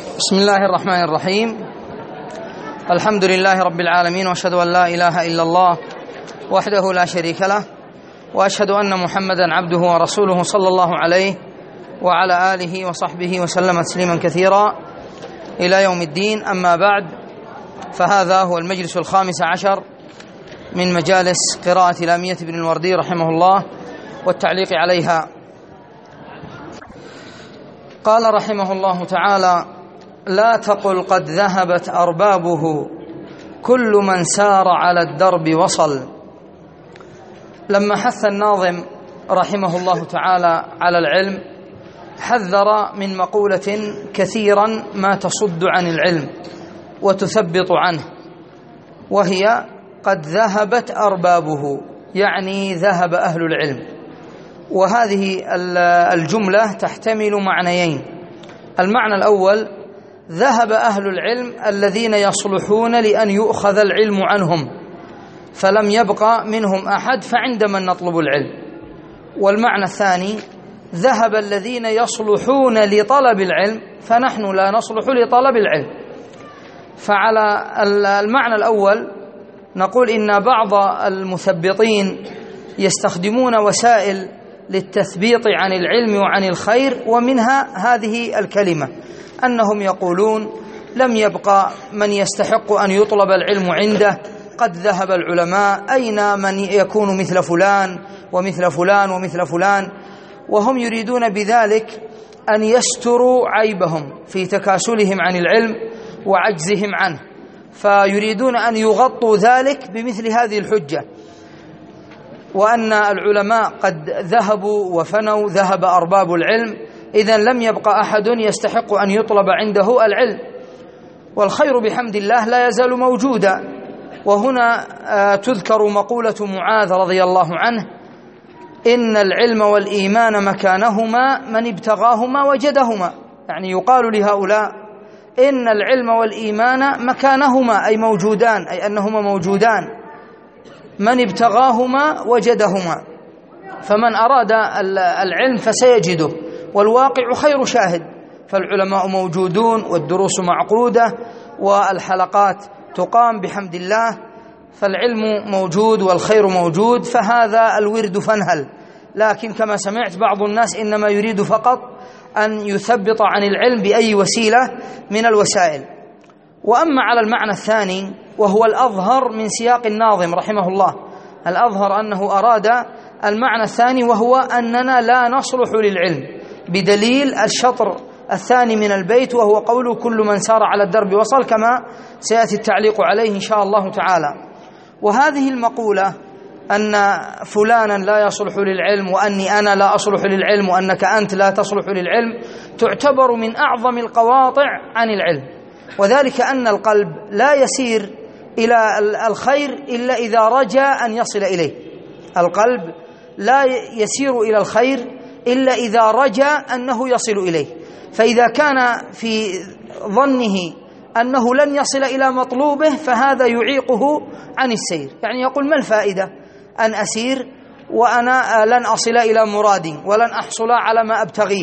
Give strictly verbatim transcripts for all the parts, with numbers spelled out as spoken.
بسم الله الرحمن الرحيم. الحمد لله رب العالمين، وأشهد أن لا إله إلا الله وحده لا شريك له، وأشهد أن محمدا عبده ورسوله صلى الله عليه وعلى آله وصحبه وسلم تسليما كثيرا إلى يوم الدين. أما بعد، فهذا هو المجلس الخامس عشر من مجالس قراءة لامية بن الوردي رحمه الله والتعليق عليها. قال رحمه الله تعالى: لا تقل قد ذهبت أربابه، كل من سار على الدرب وصل. لما حث الناظم رحمه الله تعالى على العلم، حذر من مقولة كثيرا ما تصد عن العلم وتثبط عنه، وهي قد ذهبت أربابه، يعني ذهب أهل العلم. وهذه الجملة تحتمل معنيين. المعنى الأول: ذهب أهل العلم الذين يصلحون لأن يؤخذ العلم عنهم، فلم يبقى منهم أحد فعندما نطلب العلم. والمعنى الثاني: ذهب الذين يصلحون لطلب العلم، فنحن لا نصلح لطلب العلم. فعلى المعنى الأول نقول إن بعض المثبطين يستخدمون وسائل للتثبيط عن العلم وعن الخير، ومنها هذه الكلمة، أنهم يقولون لم يبقى من يستحق أن يطلب العلم عنده، قد ذهب العلماء، أين من يكون مثل فلان ومثل فلان ومثل فلان. وهم يريدون بذلك أن يستروا عيبهم في تكاسلهم عن العلم وعجزهم عنه، فيريدون أن يغطوا ذلك بمثل هذه الحجة، وأن العلماء قد ذهبوا وفنوا، ذهب أرباب العلم، إذن لم يبقى أحد يستحق أن يطلب عنده العلم. والخير بحمد الله لا يزال موجودا. وهنا تذكر مقولة معاذ رضي الله عنه: إن العلم والإيمان مكانهما، من ابتغاهما وجدهما. يعني يقال لهؤلاء إن العلم والإيمان مكانهما، أي موجودان، أي أنهما موجودان، من ابتغاهما وجدهما. فمن أراد العلم فسيجده، والواقع خير شاهد. فالعلماء موجودون، والدروس معقودة، والحلقات تقام بحمد الله، فالعلم موجود والخير موجود، فهذا الورد فانهل. لكن كما سمعت بعض الناس إنما يريد فقط أن يثبط عن العلم بأي وسيلة من الوسائل. وأما على المعنى الثاني، وهو الأظهر من سياق الناظم رحمه الله، الأظهر أنه أراد المعنى الثاني، وهو أننا لا نصلح للعلم، بدليل الشطر الثاني من البيت، وهو قوله: كل من سار على الدرب وصل، كما سيأتي التعليق عليه إن شاء الله تعالى. وهذه المقولة أن فلانا لا يصلح للعلم، وأني أنا لا أصلح للعلم، وأنك أنت لا تصلح للعلم، تعتبر من أعظم القواطع عن العلم. وذلك أن القلب لا يسير إلى الخير إلا إذا رجى أن يصل إليه. القلب لا يسير إلى الخير إلا إذا رجى أنه يصل إليه. فإذا كان في ظنه أنه لن يصل إلى مطلوبه، فهذا يعيقه عن السير. يعني يقول: ما الفائدة أن أسير وأنا لن أصل إلى مرادي ولن أحصل على ما أبتغيه؟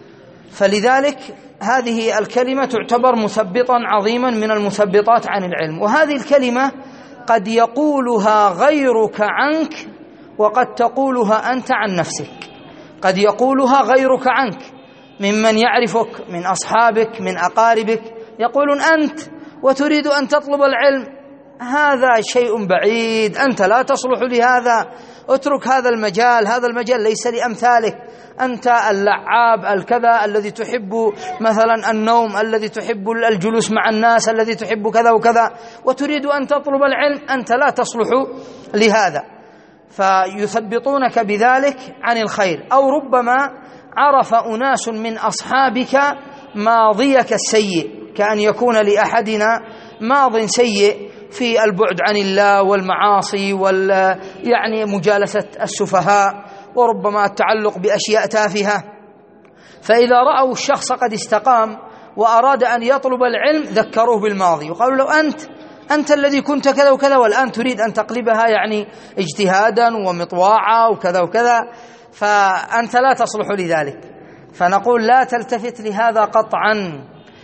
فلذلك هذه الكلمة تعتبر مثبطا عظيما من المثبطات عن العلم. وهذه الكلمة قد يقولها غيرك عنك، وقد تقولها أنت عن نفسك. قد يقولها غيرك عنك ممن يعرفك، من أصحابك، من أقاربك، يقولون أنت وتريد أن تطلب العلم، هذا شيء بعيد، أنت لا تصلح لهذا، اترك هذا المجال، هذا المجال ليس لأمثالك، أنت اللعاب الكذا الذي تحب مثلا النوم، الذي تحب الجلوس مع الناس، الذي تحب كذا وكذا، وتريد أن تطلب العلم، أنت لا تصلح لهذا. فيثبطونك بذلك عن الخير. أو ربما عرف أناس من أصحابك ماضيك السيء، كأن يكون لأحدنا ماض سيء في البعد عن الله والمعاصي وال يعني مجالسة السفهاء، وربما التعلق بأشياء تافهة. فإذا رأوا الشخص قد استقام وأراد أن يطلب العلم، ذكروه بالماضي، وقالوا له: أنت أنت الذي كنت كذا وكذا، والآن تريد أن تقلبها يعني اجتهادا ومطواعا وكذا وكذا، فأنت لا تصلح لذلك. فنقول لا تلتفت لهذا قطعا،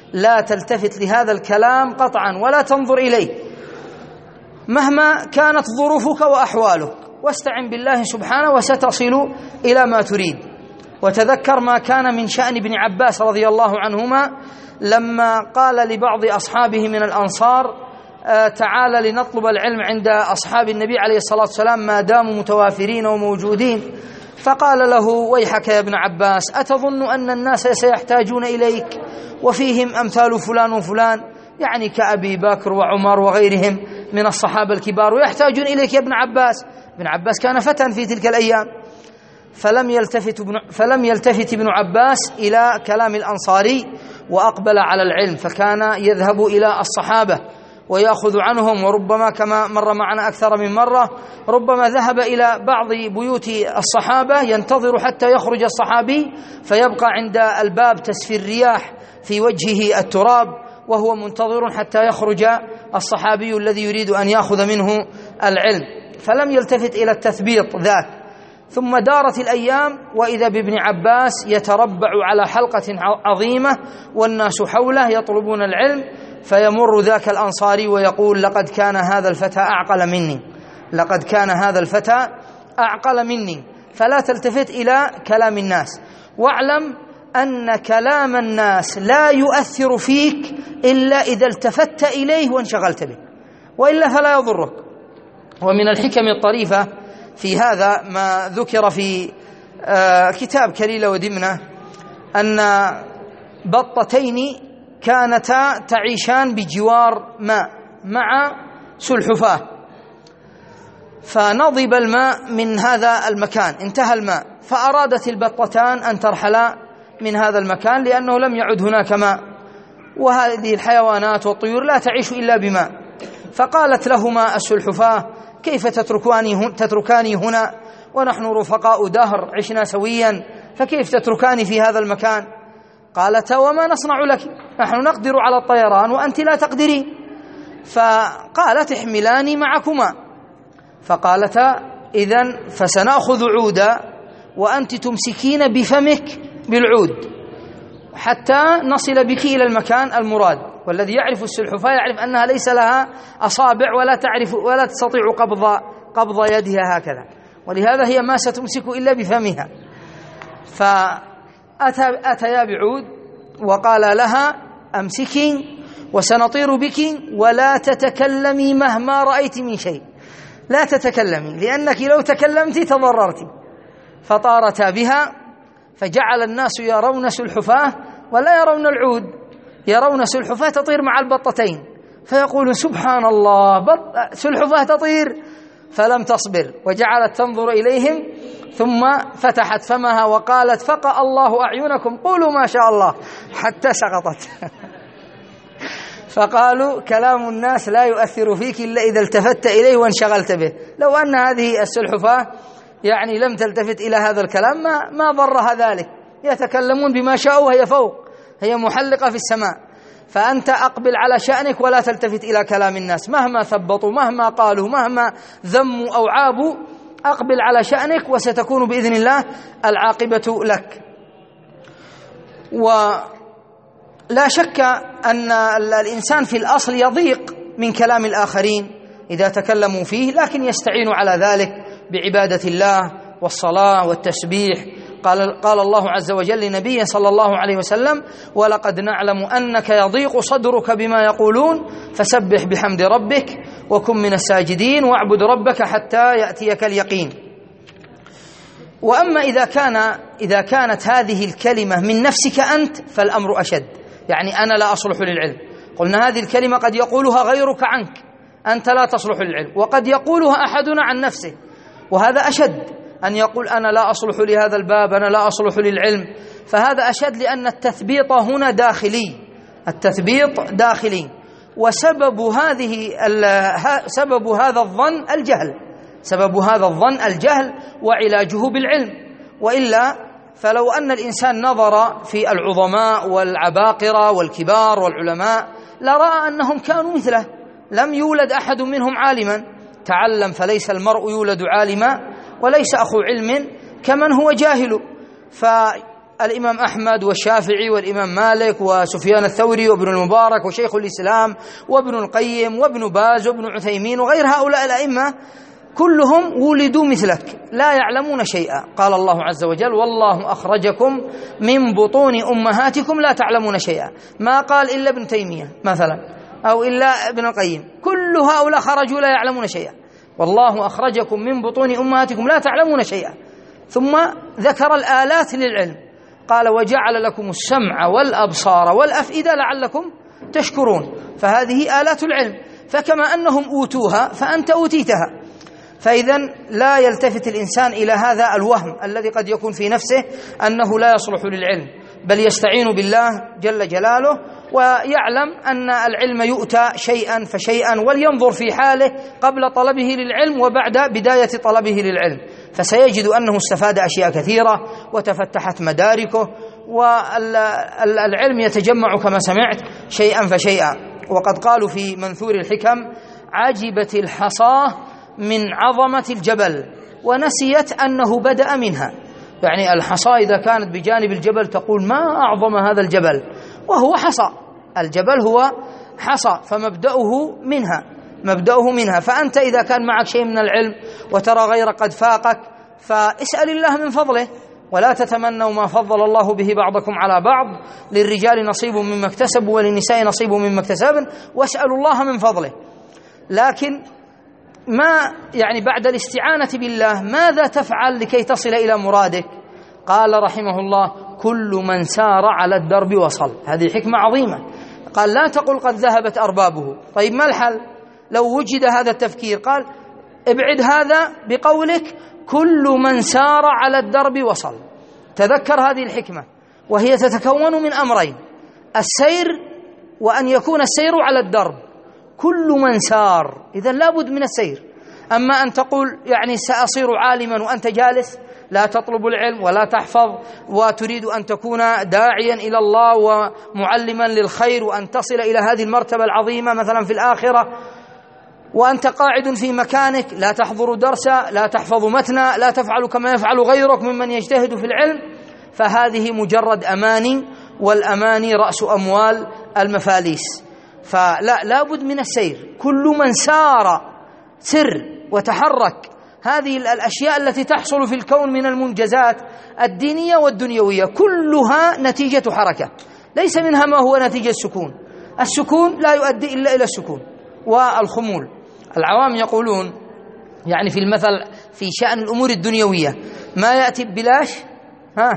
لا تلتفت لهذا الكلام قطعا ولا تنظر إليه مهما كانت ظروفك وأحوالك، واستعن بالله سبحانه وستصل إلى ما تريد. وتذكر ما كان من شأن ابن عباس رضي الله عنهما لما قال لبعض أصحابه من الأنصار تعال لنطلب العلم عند أصحاب النبي عليه الصلاة والسلام ما داموا متوافرين وموجودين، فقال له ويحك يا ابن عباس أتظن أن الناس سيحتاجون إليك وفيهم أمثال فلان وفلان، يعني كأبي بكر وعمر وغيرهم من الصحابة الكبار، ويحتاجون إليك يا ابن عباس. ابن عباس كان فتى في تلك الأيام. فلم يلتفت ابن, فلم يلتفت ابن عباس إلى كلام الأنصاري وأقبل على العلم، فكان يذهب إلى الصحابة ويأخذ عنهم، وربما كما مر معنا أكثر من مرة ربما ذهب إلى بعض بيوت الصحابة ينتظر حتى يخرج الصحابي فيبقى عند الباب تسفي الرياح في وجهه التراب وهو منتظر حتى يخرج الصحابي الذي يريد أن يأخذ منه العلم. فلم يلتفت إلى التثبيط ذاك. ثم دارت الأيام وإذا بابن عباس يتربع على حلقة عظيمة والناس حوله يطلبون العلم، فيمر ذاك الأنصاري ويقول لقد كان هذا الفتى أعقل مني، لقد كان هذا الفتى أعقل مني. فلا تلتفت إلى كلام الناس، واعلم أن كلام الناس لا يؤثر فيك إلا إذا التفت إليه وانشغلت به، وإلا فلا يضرك. ومن الحكم الطريفة في هذا ما ذكر في كتاب كليلة ودمنة أن بطتين كانتا تعيشان بجوار ماء مع سلحفاة، فنضب الماء من هذا المكان، انتهى الماء، فأرادت البطتان أن ترحلا من هذا المكان لأنه لم يعد هناك ماء، وهذه الحيوانات والطيور لا تعيش إلا بماء. فقالت لهما السلحفاة كيف تتركاني, تتركاني هنا ونحن رفقاء دهر عشنا سويا، فكيف تتركاني في هذا المكان؟ قالتا وما نصنع لك، نحن نقدر على الطيران وأنت لا تقدرين. فقالت احملاني معكما. فقالتا إذن فسنأخذ عودا وأنت تمسكين بفمك بالعود حتى نصل بك إلى المكان المراد. والذي يعرف السلحفاة يعرف أنها ليس لها أصابع ولا تعرف ولا تستطيع قبض قبض يدها هكذا، ولهذا هي ما ستمسك إلا بفمها. فأتيا بعود وقال لها أمسكي وسنطير بك ولا تتكلمي مهما رأيت من شيء، لا تتكلمي لأنك لو تكلمت تضررت. فطارتا بها، فجعل الناس يرون سلحفاة ولا يرون العود، يرون سلحفاة تطير مع البطتين، فيقولون سبحان الله بط سلحفاة تطير، فلم تصبر وجعلت تنظر إليهم، ثم فتحت فمها وقالت فقأ الله أعينكم قولوا ما شاء الله، حتى سقطت. فقالوا كلام الناس لا يؤثر فيك إلا إذا التفت إليه وانشغلت به. لو أن هذه السلحفاة يعني لم تلتفت إلى هذا الكلام ما, ما ضرها ذلك، يتكلمون بما شاءوا، هي فوق، هي محلقة في السماء. فأنت أقبل على شأنك ولا تلتفت إلى كلام الناس، مهما ثبطوا مهما قالوا مهما ذموا أو عابوا، أقبل على شأنك وستكون بإذن الله العاقبة لك. ولا شك أن الإنسان في الأصل يضيق من كلام الآخرين إذا تكلموا فيه، لكن يستعين على ذلك بعبادة الله والصلاة والتسبيح. قال, قال الله عز وجل لنبيه صلى الله عليه وسلم ولقد نعلم أنك يضيق صدرك بما يقولون فسبح بحمد ربك وكن من الساجدين واعبد ربك حتى يأتيك اليقين. وأما إذا كان إذا كانت هذه الكلمة من نفسك أنت فالأمر أشد، يعني أنا لا أصلح للعلم. قلنا هذه الكلمة قد يقولها غيرك عنك، أنت لا تصلح للعلم، وقد يقولها أحدنا عن نفسه، وهذا أشد، أن يقول أنا لا أصلح لهذا الباب، أنا لا أصلح للعلم، فهذا أشد، لأن التثبيط هنا داخلي، التثبيط داخلي. وسبب هذه سبب هذا الظن الجهل، سبب هذا الظن الجهل وعلاجه بالعلم. وإلا فلو أن الإنسان نظر في العظماء والعباقرة والكبار والعلماء لرأى أنهم كانوا مثله، لم يولد أحد منهم عالما، تعلم فليس المرء يولد عالما وليس أخو علم كمن هو جاهل. الإمام أحمد والشافعي والإمام مالك وسفيان الثوري وابن المبارك وشيخ الإسلام وابن القيم وابن باز وابن عثيمين وغير هؤلاء الأئمة كلهم ولدوا مثلك لا يعلمون شيئا. قال الله عز وجل: والله أخرجكم من بطون أمهاتكم لا تعلمون شيئا. ما قال إلا ابن تيمية مثلا أو إلا ابن القيم، كل هؤلاء خرجوا لا يعلمون شيئا. والله أخرجكم من بطون أمهاتكم لا تعلمون شيئا. ثم ذكر الآلات للعلم، قال: وجعل لكم السمع والأبصار والأفئدة لعلكم تشكرون. فهذه آلات العلم، فكما أنهم أوتوها فأنت أوتيتها. فإذا لا يلتفت الإنسان إلى هذا الوهم الذي قد يكون في نفسه أنه لا يصلح للعلم، بل يستعين بالله جل جلاله ويعلم أن العلم يؤتى شيئا فشيئا، ولينظر في حاله قبل طلبه للعلم وبعد بداية طلبه للعلم، فسيجد أنه استفاد أشياء كثيرة وتفتحت مداركه، والعلم يتجمع كما سمعت شيئا فشيئا. وقد قالوا في منثور الحكم: عجبت الحصاة من عظمة الجبل ونسيت أنه بدأ منها. يعني الحصى إذا كانت بجانب الجبل تقول: ما أعظم هذا الجبل، وهو حصى. الجبل هو حصى، فمبدأه منها مبدأه منها. فأنت إذا كان معك شيء من العلم وترى غير قد فاقك فاسأل الله من فضله، ولا تتمنوا ما فضل الله به بعضكم على بعض، للرجال نصيب مما اكتسبوا وللنساء نصيب مما اكتسبن، واسألوا الله من فضله. لكن ما يعني بعد الاستعانة بالله ماذا تفعل لكي تصل إلى مرادك؟ قال رحمه الله: كل من سار على الدرب وصل. هذه حكمة عظيمة. قال: لا تقل قد ذهبت أربابه. طيب ما الحل لو وجد هذا التفكير؟ قال: ابعد هذا بقولك: كل من سار على الدرب وصل. تذكر هذه الحكمة، وهي تتكون من أمرين: السير، وأن يكون السير على الدرب. كل من سار، إذن لابد من السير. أما أن تقول يعني سأصير عالما وأنت جالس لا تطلب العلم ولا تحفظ، وتريد أن تكون داعيا إلى الله ومعلما للخير وأن تصل إلى هذه المرتبة العظيمة مثلا في الآخرة، وأنت قاعد في مكانك لا تحضر درسا لا تحفظ متنا لا تفعل كما يفعل غيرك ممن يجتهد في العلم، فهذه مجرد أماني، والأماني رأس أموال المفاليس. فلا لابد من السير. كل من سار، سر وتحرك. هذه الأشياء التي تحصل في الكون من المنجزات الدينية والدنيوية كلها نتيجة حركة، ليس منها ما هو نتيجة السكون. السكون لا يؤدي إلا إلى السكون والخمول. العوام يقولون يعني في المثل في شأن الأمور الدنيوية: ما يأتي ببلاش ها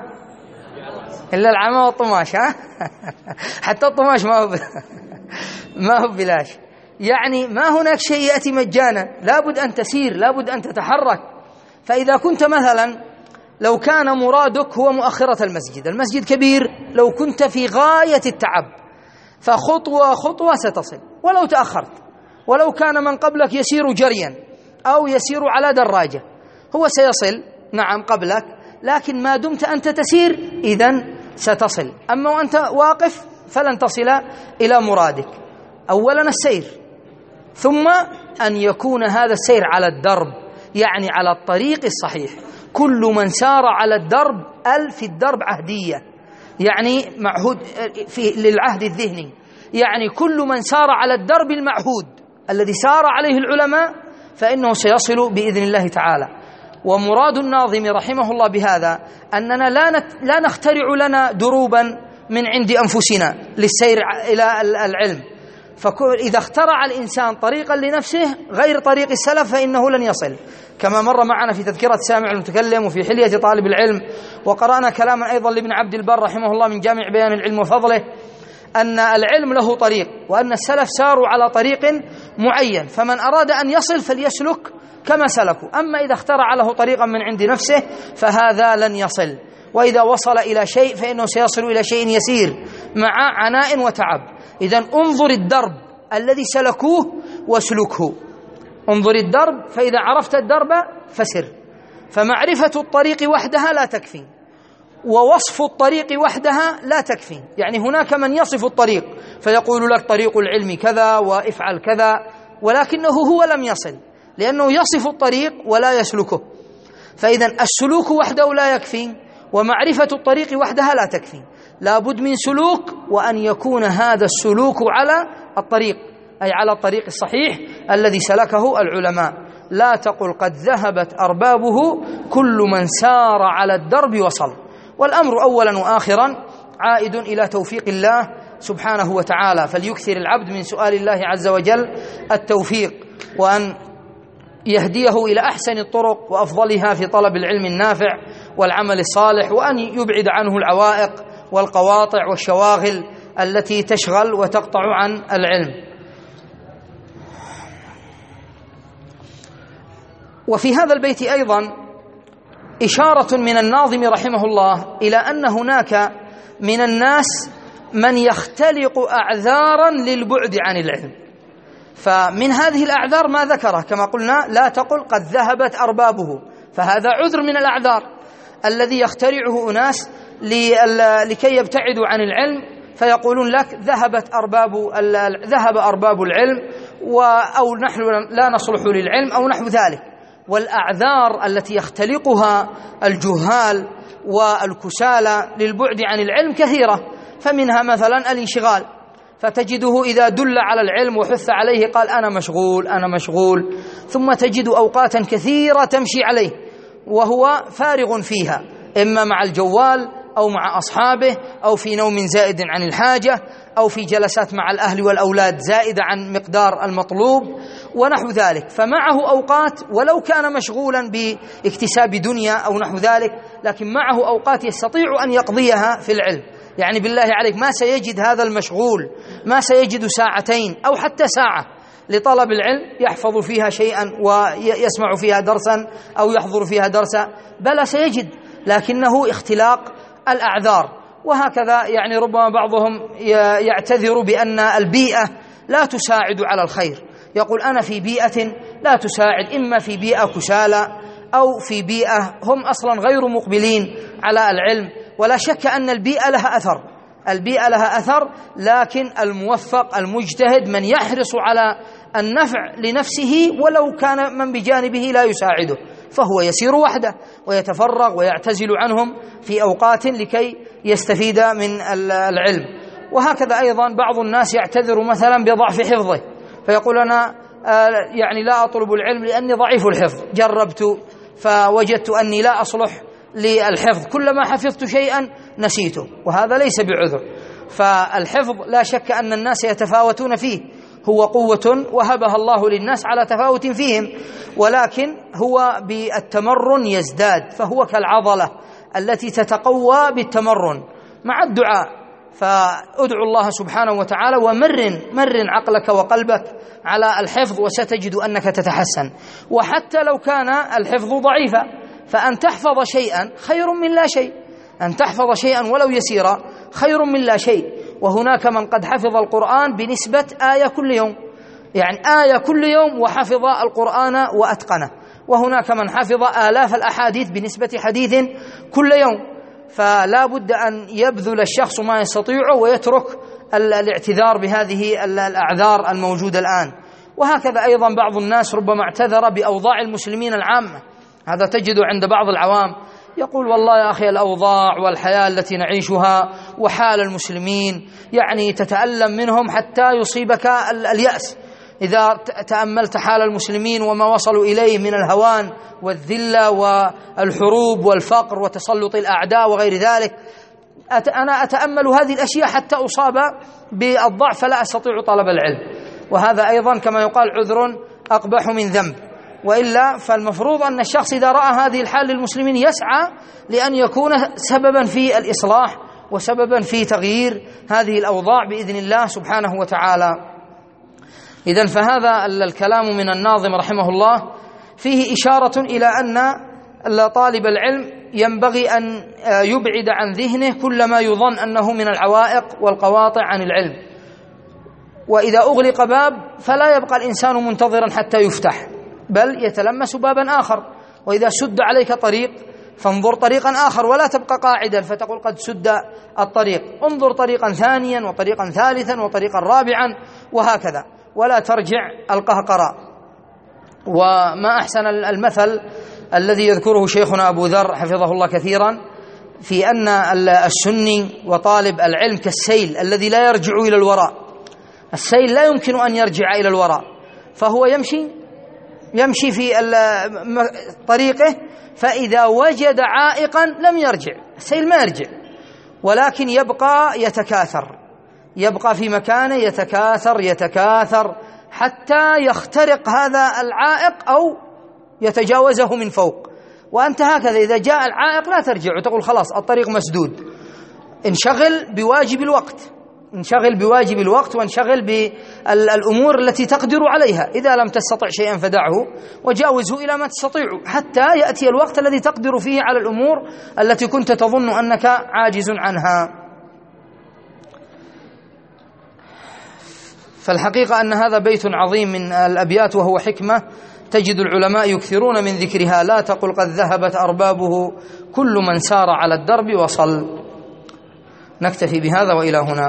إلا العمى والطماش. ها حتى الطماش ما هو ما هو ببلاش. يعني ما هناك شيء يأتي مجانا، لابد أن تسير، لابد أن تتحرك. فإذا كنت مثلا لو كان مرادك هو مؤخرة المسجد، المسجد كبير، لو كنت في غاية التعب فخطوة خطوة ستصل ولو تأخرت. ولو كان من قبلك يسير جريا أو يسير على دراجة هو سيصل نعم قبلك، لكن ما دمت أنت تسير إذن ستصل. أما وأنت واقف فلن تصل إلى مرادك. أولا السير، ثم أن يكون هذا السير على الدرب، يعني على الطريق الصحيح. كل من سار على الدرب، أل في الدرب عهدية، يعني معهود في للعهد الذهني، يعني كل من سار على الدرب المعهود الذي سار عليه العلماء فإنه سيصل بإذن الله تعالى. ومراد الناظم رحمه الله بهذا أننا لا لا نخترع لنا دروبا من عند أنفسنا للسير إلى العلم. فإذا اخترع الإنسان طريقا لنفسه غير طريق السلف فإنه لن يصل، كما مر معنا في تذكرة سامع المتكلم وفي حلية طالب العلم. وقرأنا كلاما أيضا لابن عبد البر رحمه الله من جامع بيان العلم وفضله، أن العلم له طريق، وأن السلف ساروا على طريق معين، فمن أراد أن يصل فليسلك كما سلكوا. أما إذا اخترع له طريقا من عند نفسه فهذا لن يصل. وإذا وصل إلى شيء فإنه سيصل إلى شيء يسير مع عناء وتعب. إذن انظر الدرب الذي سلكوه واسلكه. انظر الدرب، فإذا عرفت الدرب فسر. فمعرفة الطريق وحدها لا تكفي، ووصف الطريق وحدها لا تكفي. يعني هناك من يصف الطريق فيقول لك طريق العلم كذا وافعل كذا، ولكنه هو لم يصل، لأنه يصف الطريق ولا يسلكه. فإذا السلوك وحده لا يكفي، ومعرفة الطريق وحدها لا تكفي، لا بد من سلوك، وأن يكون هذا السلوك على الطريق، أي على الطريق الصحيح الذي سلكه العلماء. لا تقل قد ذهبت أربابه، كل من سار على الدرب وصل. والأمر أولا وآخرا عائد إلى توفيق الله سبحانه وتعالى، فليكثر العبد من سؤال الله عز وجل التوفيق، وأن يهديه إلى أحسن الطرق وأفضلها في طلب العلم النافع والعمل الصالح، وأن يبعد عنه العوائق والقواطع والشواغل التي تشغل وتقطع عن العلم. وفي هذا البيت أيضا إشارة من الناظم رحمه الله إلى أن هناك من الناس من يختلق أعذارا للبعد عن العلم، فمن هذه الأعذار ما ذكره كما قلنا: لا تقل قد ذهبت أربابه، فهذا عذر من الأعذار الذي يخترعه أناس لكي يبتعدوا عن العلم، فيقولون لك ذهبت أرباب ذهب أرباب العلم، أو نحن لا نصلح للعلم أو نحو ذلك. والأعذار التي يختلقها الجهال والكسالى للبعد عن العلم كثيرة، فمنها مثلا الانشغال، فتجده إذا دل على العلم وحث عليه قال أنا مشغول أنا مشغول، ثم تجد أوقاتا كثيرة تمشي عليه وهو فارغ فيها، إما مع الجوال أو مع أصحابه أو في نوم زائد عن الحاجة أو في جلسات مع الأهل والأولاد زائدة عن مقدار المطلوب ونحو ذلك. فمعه أوقات ولو كان مشغولا باكتساب دنيا أو نحو ذلك، لكن معه أوقات يستطيع أن يقضيها في العلم. يعني بالله عليك ما سيجد هذا المشغول ما سيجد ساعتين أو حتى ساعة لطلب العلم يحفظ فيها شيئا ويسمع فيها درسا أو يحضر فيها درسا، بل سيجد، لكنه اختلاق الأعذار. وهكذا يعني ربما بعضهم يعتذر بأن البيئة لا تساعد على الخير، يقول أنا في بيئة لا تساعد، إما في بيئة كسالى أو في بيئة هم أصلا غير مقبلين على العلم. ولا شك أن البيئة لها أثر، البيئة لها أثر، لكن الموفق المجتهد من يحرص على النفع لنفسه ولو كان من بجانبه لا يساعده، فهو يسير وحده ويتفرغ ويعتزل عنهم في أوقات لكي يستفيد من العلم. وهكذا أيضا بعض الناس يعتذر مثلا بضعف حفظه، فيقول أنا يعني لا أطلب العلم لأني ضعيف الحفظ، جربت فوجدت أني لا أصلح للحفظ، كلما حفظت شيئا نسيته، وهذا ليس بعذر. فالحفظ لا شك أن الناس يتفاوتون فيه، هو قوة وهبها الله للناس على تفاوت فيهم، ولكن هو بالتمرن يزداد، فهو كالعضلة التي تتقوى بالتمرن مع الدعاء. فادعو الله سبحانه وتعالى ومرن مرن عقلك وقلبك على الحفظ، وستجد أنك تتحسن. وحتى لو كان الحفظ ضعيفا، فأن تحفظ شيئا خير من لا شيء، أن تحفظ شيئا ولو يسيرا خير من لا شيء. وهناك من قد حفظ القرآن بنسبة آية كل يوم، يعني آية كل يوم وحفظ القرآن وأتقنه، وهناك من حفظ آلاف الأحاديث بنسبة حديث كل يوم. فلا بد أن يبذل الشخص ما يستطيعه ويترك الاعتذار بهذه الأعذار الموجودة الآن. وهكذا أيضا بعض الناس ربما اعتذر بأوضاع المسلمين العامة، هذا تجد عند بعض العوام يقول والله يا أخي الأوضاع والحياة التي نعيشها وحال المسلمين يعني تتألم منهم حتى يصيبك اليأس إذا تأملت حال المسلمين وما وصلوا إليه من الهوان والذلة والحروب والفقر وتسلط الأعداء وغير ذلك. أنا أتأمل هذه الأشياء حتى أصاب بالضعف فلا أستطيع طلب العلم، وهذا أيضا كما يقال عذر أقبح من ذنب. وإلا فالمفروض أن الشخص إذا رأى هذه الحال للمسلمين يسعى لأن يكون سببا في الإصلاح وسببا في تغيير هذه الأوضاع بإذن الله سبحانه وتعالى. إذن فهذا الكلام من الناظم رحمه الله فيه إشارة إلى أن طالب العلم ينبغي أن يبعد عن ذهنه كل ما يظن أنه من العوائق والقواطع عن العلم، وإذا أغلق باب فلا يبقى الإنسان منتظرا حتى يفتح، بل يتلمس بابا آخر. وإذا سد عليك طريق فانظر طريقا آخر، ولا تبقى قاعدا فتقول قد سد الطريق، انظر طريقا ثانيا وطريقا ثالثا وطريقا رابعا وهكذا، ولا ترجع القهقراء. وما أحسن المثل الذي يذكره شيخنا أبو ذر حفظه الله كثيرا، في أن السني وطالب العلم كالسيل الذي لا يرجع إلى الوراء. السيل لا يمكن أن يرجع إلى الوراء، فهو يمشي يمشي في طريقه، فإذا وجد عائقا لم يرجع. السيل ما يرجع، ولكن يبقى يتكاثر، يبقى في مكانه يتكاثر يتكاثر حتى يخترق هذا العائق أو يتجاوزه من فوق. وأنت هكذا إذا جاء العائق لا ترجع وتقول خلاص الطريق مسدود. انشغل بواجب الوقت، انشغل بواجب الوقت وانشغل بالأمور التي تقدر عليها. إذا لم تستطع شيئا فدعه وجاوزه إلى ما تستطيع حتى يأتي الوقت الذي تقدر فيه على الأمور التي كنت تظن أنك عاجز عنها. فالحقيقة أن هذا بيت عظيم من الأبيات وهو حكمة تجد العلماء يكثرون من ذكرها. لا تقل قد ذهبت أربابه، كل من سار على الدرب وصل. نكتفي بهذا وإلى هنا.